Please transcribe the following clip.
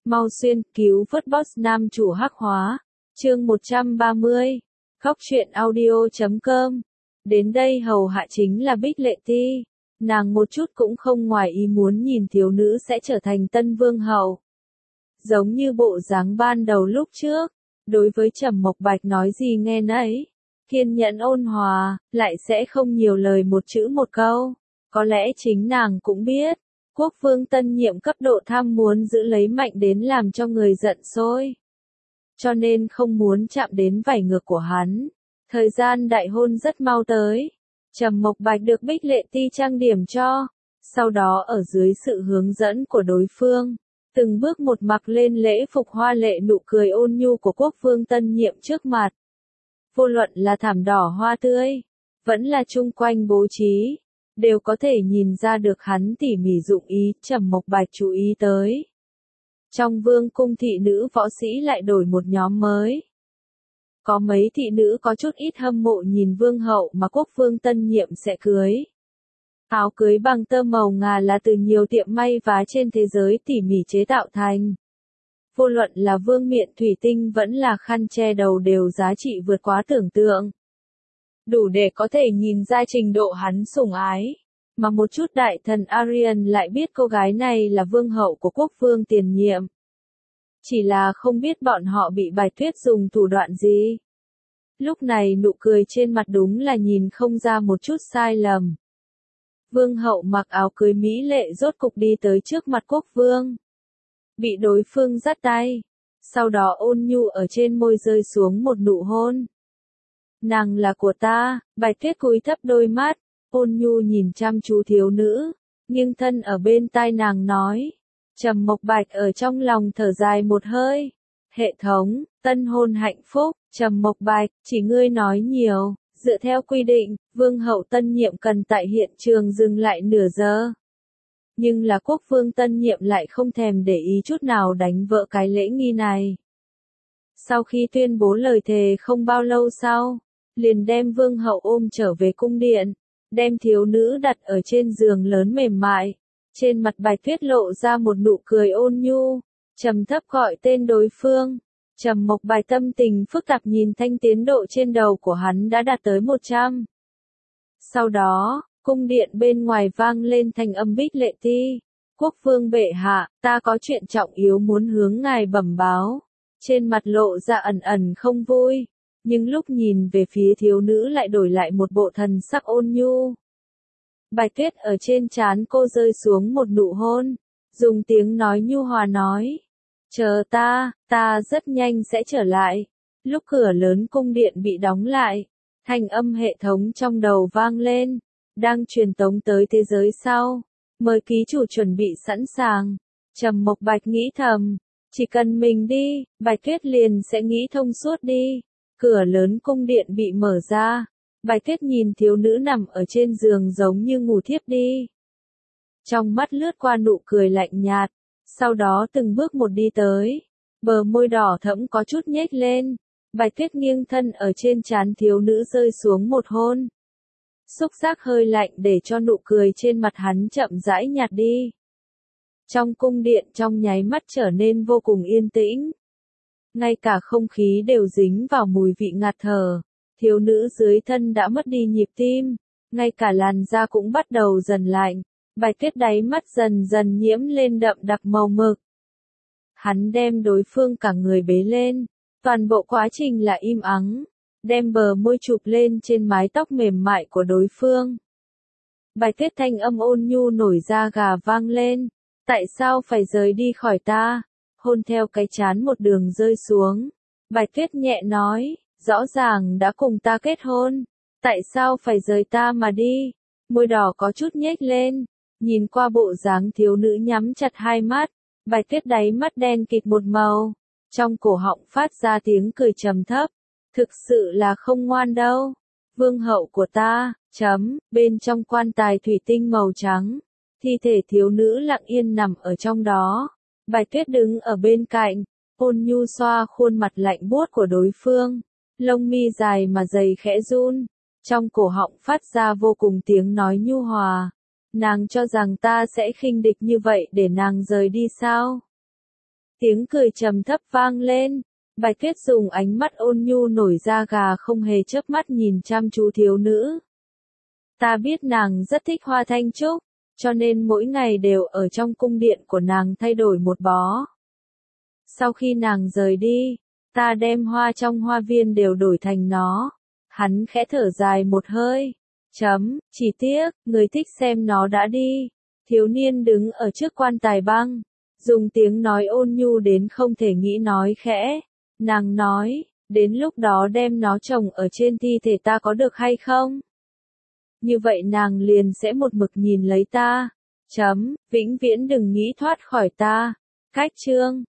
Mau xuyên, cứu vớt boss nam chủ hắc hóa. Chương 130. Khóc chuyện audio.com. Đến đây hầu hạ chính là Bích Lệ Ti. Nàng một chút cũng không ngoài ý muốn nhìn thiếu nữ sẽ trở thành tân vương hậu. Giống như bộ dáng ban đầu lúc trước, đối với Trầm Mộc Bạch nói gì nghe nấy. Kiên nhẫn ôn hòa, lại sẽ không nhiều lời một chữ một câu. Có lẽ chính nàng cũng biết, quốc vương tân nhiệm cấp độ tham muốn giữ lấy mạnh đến làm cho người giận sôi. Cho nên không muốn chạm đến vảy ngược của hắn. Thời gian đại hôn rất mau tới. Trầm Mộc Bạch được Bích Lệ Ti trang điểm cho. Sau đó ở dưới sự hướng dẫn của đối phương, từng bước một mặc lên lễ phục hoa lệ nụ cười ôn nhu của quốc vương tân nhiệm trước mặt. Vô luận là thảm đỏ hoa tươi, vẫn là chung quanh bố trí, đều có thể nhìn ra được hắn tỉ mỉ dụng ý. Trầm Mộc Bạch chú ý tới. Trong vương cung thị nữ võ sĩ lại đổi một nhóm mới. Có mấy thị nữ có chút ít hâm mộ nhìn vương hậu mà quốc vương tân nhiệm sẽ cưới. Áo cưới bằng tơ màu ngà là từ nhiều tiệm may vá trên thế giới tỉ mỉ chế tạo thành. Vô luận là vương miện thủy tinh vẫn là khăn che đầu đều giá trị vượt quá tưởng tượng. Đủ để có thể nhìn ra trình độ hắn sủng ái. Mà một chút đại thần Aryan lại biết cô gái này là vương hậu của quốc vương tiền nhiệm. Chỉ là không biết bọn họ bị Bạch Tuyết dùng thủ đoạn gì. Lúc này nụ cười trên mặt đúng là nhìn không ra một chút sai lầm. Vương hậu mặc áo cưới mỹ lệ rốt cục đi tới trước mặt quốc vương. Bị đối phương dắt tay. Sau đó ôn nhu ở trên môi rơi xuống một nụ hôn. Nàng là của ta. Bạch Tuyết cúi thấp đôi mắt, ôn nhu nhìn chăm chú thiếu nữ, nghiêng thân ở bên tai nàng nói. Trầm Mộc Bạch ở trong lòng thở dài một hơi. Hệ thống, tân hôn hạnh phúc. Trầm Mộc Bạch, chỉ ngươi nói nhiều. Dựa theo quy định, vương hậu tân nhiệm cần tại hiện trường dừng lại nửa giờ. Nhưng là quốc vương tân nhiệm lại không thèm để ý chút nào đánh vỡ cái lễ nghi này. Sau khi tuyên bố lời thề không bao lâu sau, liền đem vương hậu ôm trở về cung điện, đem thiếu nữ đặt ở trên giường lớn mềm mại. Trên mặt Bạch Tuyết lộ ra một nụ cười ôn nhu, trầm thấp gọi tên đối phương. Trầm Mộc Bạch tâm tình phức tạp nhìn thanh tiến độ trên đầu của hắn đã đạt tới 100. Sau đó, cung điện bên ngoài vang lên thanh âm Bích Lệ Ti. Quốc vương bệ hạ, ta có chuyện trọng yếu muốn hướng ngài bẩm báo. Trên mặt lộ ra ẩn ẩn không vui, nhưng lúc nhìn về phía thiếu nữ lại đổi lại một bộ thần sắc ôn nhu. Bạch Tuyết ở trên trán cô rơi xuống một nụ hôn, dùng tiếng nói nhu hòa nói. Chờ ta rất nhanh sẽ trở lại. Lúc cửa lớn cung điện bị đóng lại, thanh âm hệ thống trong đầu vang lên, đang truyền tống tới thế giới sau. Mời ký chủ chuẩn bị sẵn sàng. Trầm Mộc Bạch nghĩ thầm, chỉ cần mình đi, Bạch Tuyết liền sẽ nghĩ thông suốt đi. Cửa lớn cung điện bị mở ra, Bạch Tuyết nhìn thiếu nữ nằm ở trên giường giống như ngủ thiếp đi. Trong mắt lướt qua nụ cười lạnh nhạt, sau đó từng bước một đi tới, bờ môi đỏ thẫm có chút nhếch lên. Bạch Tuyết nghiêng thân ở trên trán thiếu nữ rơi xuống một hôn. Xúc giác hơi lạnh để cho nụ cười trên mặt hắn chậm rãi nhạt đi. Trong cung điện trong nháy mắt trở nên vô cùng yên tĩnh. Ngay cả không khí đều dính vào mùi vị ngạt thở. Thiếu nữ dưới thân đã mất đi nhịp tim, ngay cả làn da cũng bắt đầu dần lạnh. Bạch Tuyết đáy mắt dần dần nhiễm lên đậm đặc màu mực. Hắn đem đối phương cả người bế lên, toàn bộ quá trình là im ắng, đem bờ môi chụp lên trên mái tóc mềm mại của đối phương. Bạch Tuyết thanh âm ôn nhu nổi da gà vang lên, tại sao phải rời đi khỏi ta? Hôn theo cái trán một đường rơi xuống. Bạch Tuyết nhẹ nói, rõ ràng đã cùng ta kết hôn, tại sao phải rời ta mà đi? Môi đỏ có chút nhếch lên, nhìn qua bộ dáng thiếu nữ nhắm chặt hai mắt, Bạch Tuyết đáy mắt đen kịt một màu, trong cổ họng phát ra tiếng cười trầm thấp, thực sự là không ngoan đâu. Vương hậu của ta, bên trong quan tài thủy tinh màu trắng, thi thể thiếu nữ lặng yên nằm ở trong đó. Bạch Tuyết đứng ở bên cạnh, ôn nhu xoa khuôn mặt lạnh buốt của đối phương, lông mi dài mà dày khẽ run, trong cổ họng phát ra vô cùng tiếng nói nhu hòa. Nàng cho rằng ta sẽ khinh địch như vậy để nàng rời đi sao? Tiếng cười trầm thấp vang lên. Bạch Tuyết dùng ánh mắt ôn nhu nổi da gà không hề chớp mắt nhìn chăm chú thiếu nữ. Ta biết nàng rất thích hoa thanh trúc, cho nên mỗi ngày đều ở trong cung điện của nàng thay đổi một bó. Sau khi nàng rời đi, ta đem hoa trong hoa viên đều đổi thành nó. Hắn khẽ thở dài một hơi. Chỉ tiếc, người thích xem nó đã đi. Thiếu niên đứng ở trước quan tài băng, dùng tiếng nói ôn nhu đến không thể nghĩ nói khẽ. Nàng nói, đến lúc đó đem nó trồng ở trên thi thể ta có được hay không? Như vậy nàng liền sẽ một mực nhìn lấy ta. Vĩnh viễn đừng nghĩ thoát khỏi ta. Cách chương